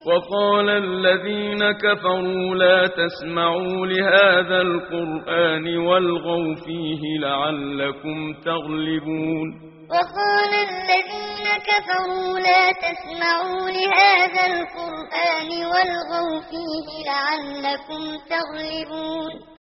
وقال الذين كفروا لا تسمعوا لهذا القرآن والغوا فيه لعلكم تغلبون وقال الذين كفروا لا تسمعوا لهذا القرآن والغوا فيه لعلكم تغلبون